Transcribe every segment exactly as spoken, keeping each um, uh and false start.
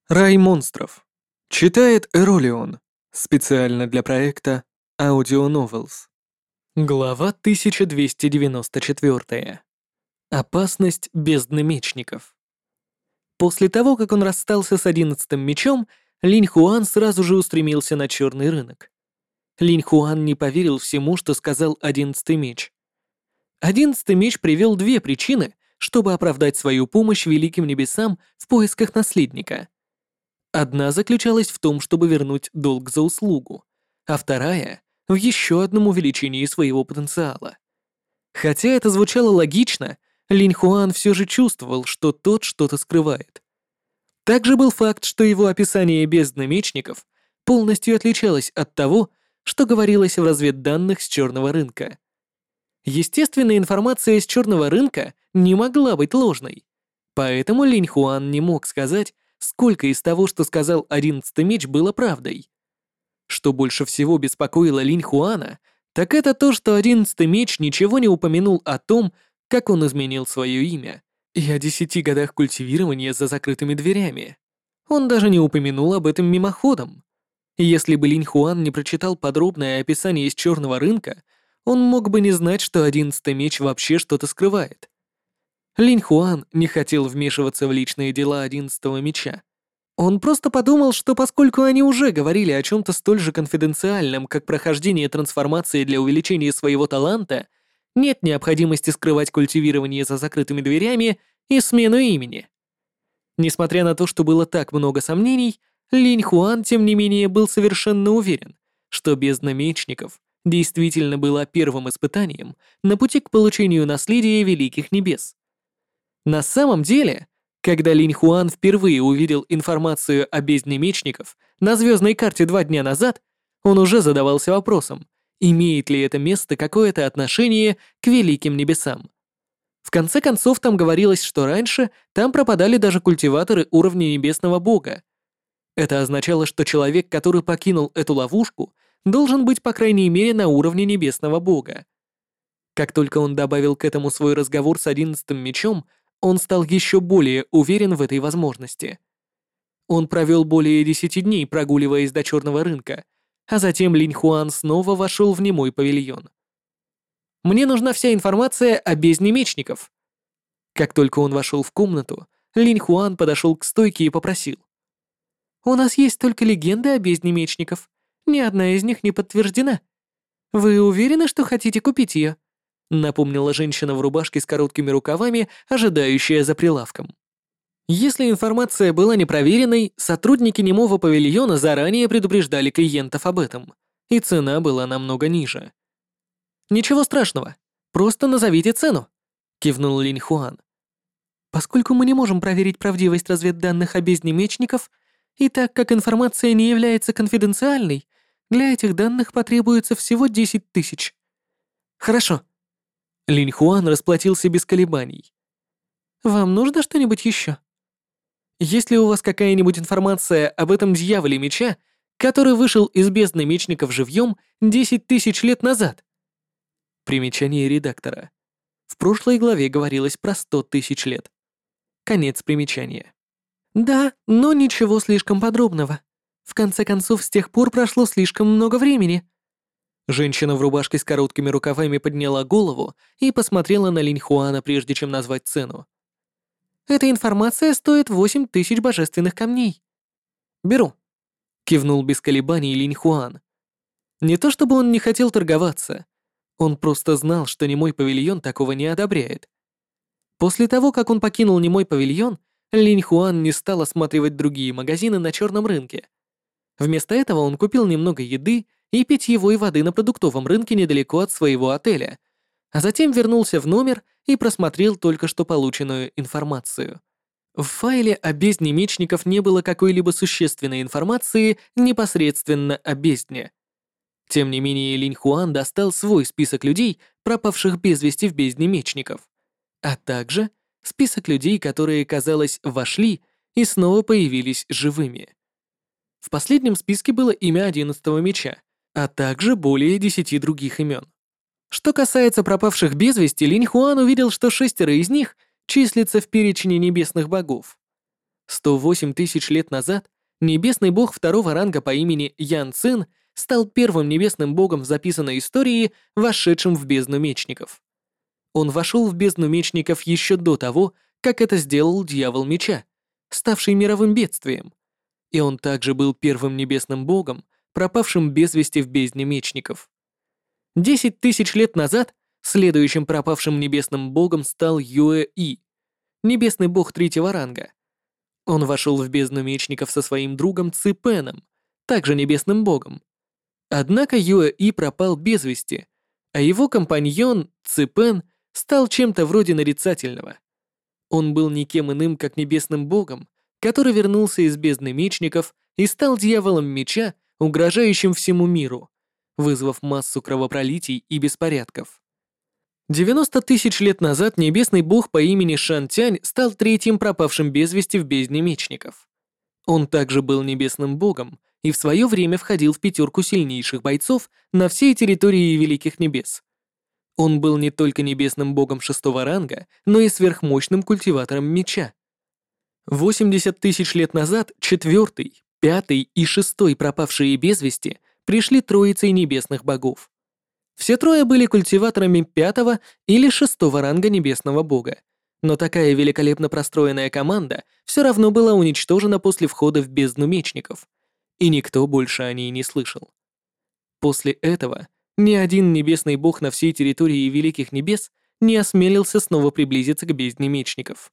Рай монстров. Читает Эролион. Специально для проекта Audio Novels. Глава тысяча двести девяносто четыре. Опасность бездны мечников. После того, как он расстался с одиннадцатым мечом, Линь Хуан сразу же устремился на черный рынок. Линь Хуан не поверил всему, что сказал одиннадцатый меч. Одиннадцатый меч привел две причины, чтобы оправдать свою помощь великим небесам в поисках наследника. Одна заключалась в том, чтобы вернуть долг за услугу, а вторая — в еще одном увеличении своего потенциала. Хотя это звучало логично, Линь Хуан все же чувствовал, что тот что-то скрывает. Также был факт, что его описание бездны мечников полностью отличалось от того, что говорилось в разведданных с черного рынка. Естественная информация с черного рынка не могла быть ложной, поэтому Линь Хуан не мог сказать, сколько из того, что сказал одиннадцатый меч, было правдой. Что больше всего беспокоило Линь Хуана, так это то, что одиннадцатый меч ничего не упомянул о том, как он изменил свое имя, и о десяти годах культивирования за закрытыми дверями. Он даже не упомянул об этом мимоходом. Если бы Линь Хуан не прочитал подробное описание из черного рынка, он мог бы не знать, что одиннадцатый меч вообще что-то скрывает. Линь Хуан не хотел вмешиваться в личные дела одиннадцатого меча. Он просто подумал, что поскольку они уже говорили о чем-то столь же конфиденциальном, как прохождение трансформации для увеличения своего таланта, нет необходимости скрывать культивирование за закрытыми дверями и смену имени. Несмотря на то, что было так много сомнений, Линь Хуан, тем не менее, был совершенно уверен, что бездна мечников действительно была первым испытанием на пути к получению наследия Великих Небес. На самом деле, когда Линь Хуан впервые увидел информацию о бездне мечников на звездной карте два дня назад, он уже задавался вопросом, имеет ли это место какое-то отношение к Великим Небесам. В конце концов, там говорилось, что раньше там пропадали даже культиваторы уровня Небесного Бога. Это означало, что человек, который покинул эту ловушку, должен быть по крайней мере на уровне Небесного Бога. Как только он добавил к этому свой разговор с одиннадцатым мечом, он стал еще более уверен в этой возможности. Он провел более десяти дней, прогуливаясь до черного рынка, а затем Линь Хуан снова вошел в немой павильон. «Мне нужна вся информация о бездне мечников». Как только он вошел в комнату, Линь Хуан подошел к стойке и попросил. «У нас есть только легенды о бездне мечников. Ни одна из них не подтверждена. Вы уверены, что хотите купить ее?» Напомнила женщина в рубашке с короткими рукавами, ожидающая за прилавком. Если информация была непроверенной, сотрудники немого павильона заранее предупреждали клиентов об этом, и цена была намного ниже. «Ничего страшного, просто назовите цену», — кивнул Линь Хуан. «Поскольку мы не можем проверить правдивость разведданных о бездне мечников, и так как информация не является конфиденциальной, для этих данных потребуется всего десять тысяч». «Хорошо». Линь Хуан расплатился без колебаний. «Вам нужно что-нибудь еще? Есть ли у вас какая-нибудь информация об этом дьяволе меча, который вышел из бездны мечников живьем десять тысяч лет назад?» Примечание редактора. В прошлой главе говорилось про сто тысяч лет. Конец примечания. «Да, но ничего слишком подробного. В конце концов, с тех пор прошло слишком много времени». Женщина в рубашке с короткими рукавами подняла голову и посмотрела на Линь Хуана, прежде чем назвать цену. «Эта информация стоит восемь тысяч божественных камней». «Беру», — кивнул без колебаний Линь Хуан. Не то чтобы он не хотел торговаться, он просто знал, что немой павильон такого не одобряет. После того, как он покинул немой павильон, Линь Хуан не стал осматривать другие магазины на черном рынке. Вместо этого он купил немного еды и питьевой воды на продуктовом рынке недалеко от своего отеля, а затем вернулся в номер и просмотрел только что полученную информацию. В файле о бездне мечников не было какой-либо существенной информации непосредственно о бездне. Тем не менее, Линь Хуан достал свой список людей, пропавших без вести в бездне мечников, а также список людей, которые, казалось, вошли и снова появились живыми. В последнем списке было имя одиннадцатого меча, а также более десяти других имен. Что касается пропавших без вести, Линь Хуан увидел, что шестеро из них числятся в перечне небесных богов. сто восемь тысяч лет назад небесный бог второго ранга по имени Ян Цин стал первым небесным богом в записанной истории, вошедшим в бездну мечников. Он вошел в бездну мечников еще до того, как это сделал Дьявол Меча, ставший мировым бедствием. И он также был первым небесным богом, пропавшим без вести в бездне мечников. Десять тысяч лет назад следующим пропавшим небесным богом стал Юэ-И, небесный бог третьего ранга. Он вошел в бездну мечников со своим другом Ци Пеном, также небесным богом. Однако Юэ-И пропал без вести, а его компаньон Ци Пен стал чем-то вроде нарицательного. Он был никем иным, как небесным богом, который вернулся из бездны мечников и стал дьяволом меча, угрожающим всему миру, вызвав массу кровопролитий и беспорядков. девяносто тысяч лет назад небесный бог по имени Шан Тянь стал третьим пропавшим без вести в бездне мечников. Он также был небесным богом и в свое время входил в пятерку сильнейших бойцов на всей территории Великих Небес. Он был не только небесным богом шестого ранга, но и сверхмощным культиватором меча. восемьдесят тысяч лет назад четвертый, пятый и шестой пропавшие без вести пришли троицей небесных богов. Все трое были культиваторами пятого или шестого ранга небесного бога, но такая великолепно простроенная команда все равно была уничтожена после входа в бездну мечников, и никто больше о ней не слышал. После этого ни один небесный бог на всей территории Великих Небес не осмелился снова приблизиться к бездне мечников.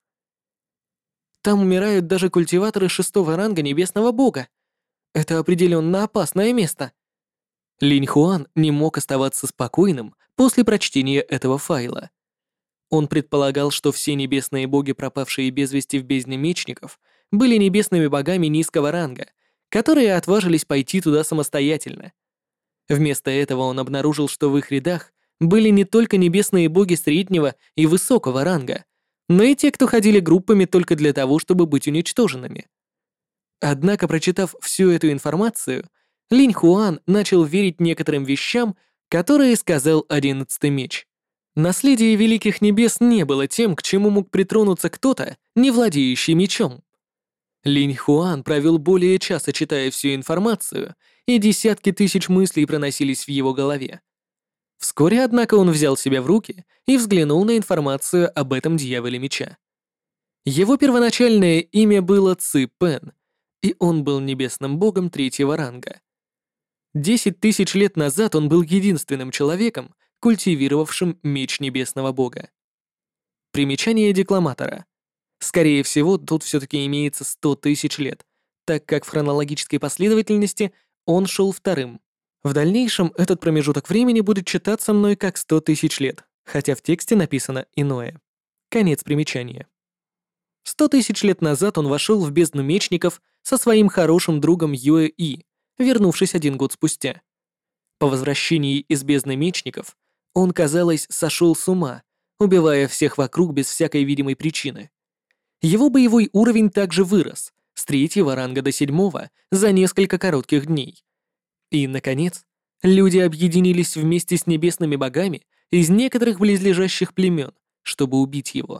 Там умирают даже культиваторы шестого ранга небесного бога. Это определенно опасное место. Линь Хуан не мог оставаться спокойным после прочтения этого файла. Он предполагал, что все небесные боги, пропавшие без вести в бездне мечников, были небесными богами низкого ранга, которые отважились пойти туда самостоятельно. Вместо этого он обнаружил, что в их рядах были не только небесные боги среднего и высокого ранга, но и те, кто ходили группами только для того, чтобы быть уничтоженными. Однако, прочитав всю эту информацию, Линь Хуан начал верить некоторым вещам, которые сказал Одиннадцатый Меч. Наследие Великих Небес не было тем, к чему мог притронуться кто-то, не владеющий мечом. Линь Хуан провел более часа, читая всю информацию, и десятки тысяч мыслей проносились в его голове. Вскоре, однако, он взял себя в руки и взглянул на информацию об этом дьяволе меча. Его первоначальное имя было Ци Пен, и он был небесным богом третьего ранга. Десять тысяч лет назад он был единственным человеком, культивировавшим меч небесного бога. Примечание декламатора. Скорее всего, тут все-таки имеется сто тысяч лет, так как в хронологической последовательности он шел вторым. В дальнейшем этот промежуток времени будет читаться мной как сто тысяч лет, хотя в тексте написано иное. Конец примечания. Сто тысяч лет назад он вошел в бездну мечников со своим хорошим другом Юэ-И, вернувшись один год спустя. По возвращении из бездны мечников он, казалось, сошел с ума, убивая всех вокруг без всякой видимой причины. Его боевой уровень также вырос, с третьего ранга до седьмого, за несколько коротких дней. И, наконец, люди объединились вместе с небесными богами из некоторых близлежащих племен, чтобы убить его.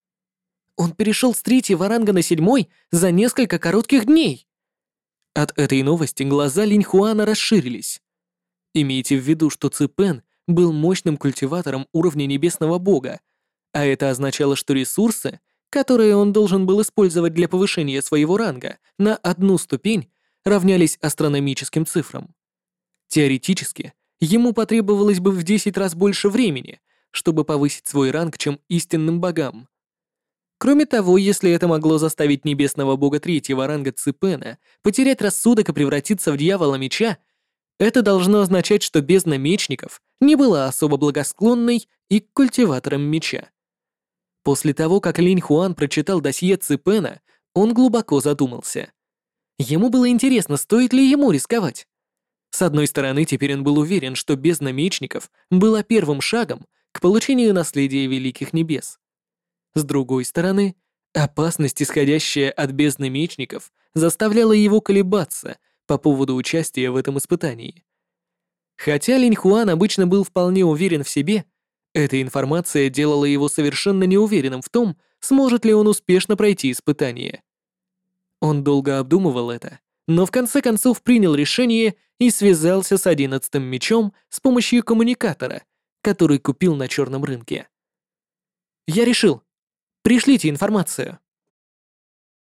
Он перешел с третьего ранга на седьмой за несколько коротких дней. От этой новости глаза Линь Хуана расширились. Имейте в виду, что Ци Пен был мощным культиватором уровня небесного бога, а это означало, что ресурсы, которые он должен был использовать для повышения своего ранга на одну ступень, равнялись астрономическим цифрам. Теоретически, ему потребовалось бы в десять раз больше времени, чтобы повысить свой ранг, чем истинным богам. Кроме того, если это могло заставить небесного бога третьего ранга Ци Пена потерять рассудок и превратиться в дьявола меча, это должно означать, что бездна мечников не была особо благосклонной и к культиваторам меча. После того, как Линь Хуан прочитал досье Ци Пена, он глубоко задумался. Ему было интересно, стоит ли ему рисковать. С одной стороны, теперь он был уверен, что бездна мечников была первым шагом к получению наследия Великих Небес. С другой стороны, опасность, исходящая от бездны мечников, заставляла его колебаться по поводу участия в этом испытании. Хотя Линь Хуан обычно был вполне уверен в себе, эта информация делала его совершенно неуверенным в том, сможет ли он успешно пройти испытание. Он долго обдумывал это, но в конце концов принял решение и связался с одиннадцатым мечом с помощью коммуникатора, который купил на черном рынке. «Я решил. Пришлите информацию».